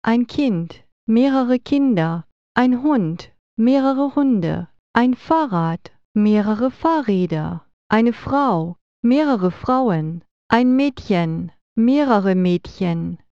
ein Kind, mehrere Kinder, ein Hund, mehrere Hunde, ein Fahrrad, mehrere Fahrräder, eine Frau, mehrere Frauen, ein Mädchen, mehrere Mädchen,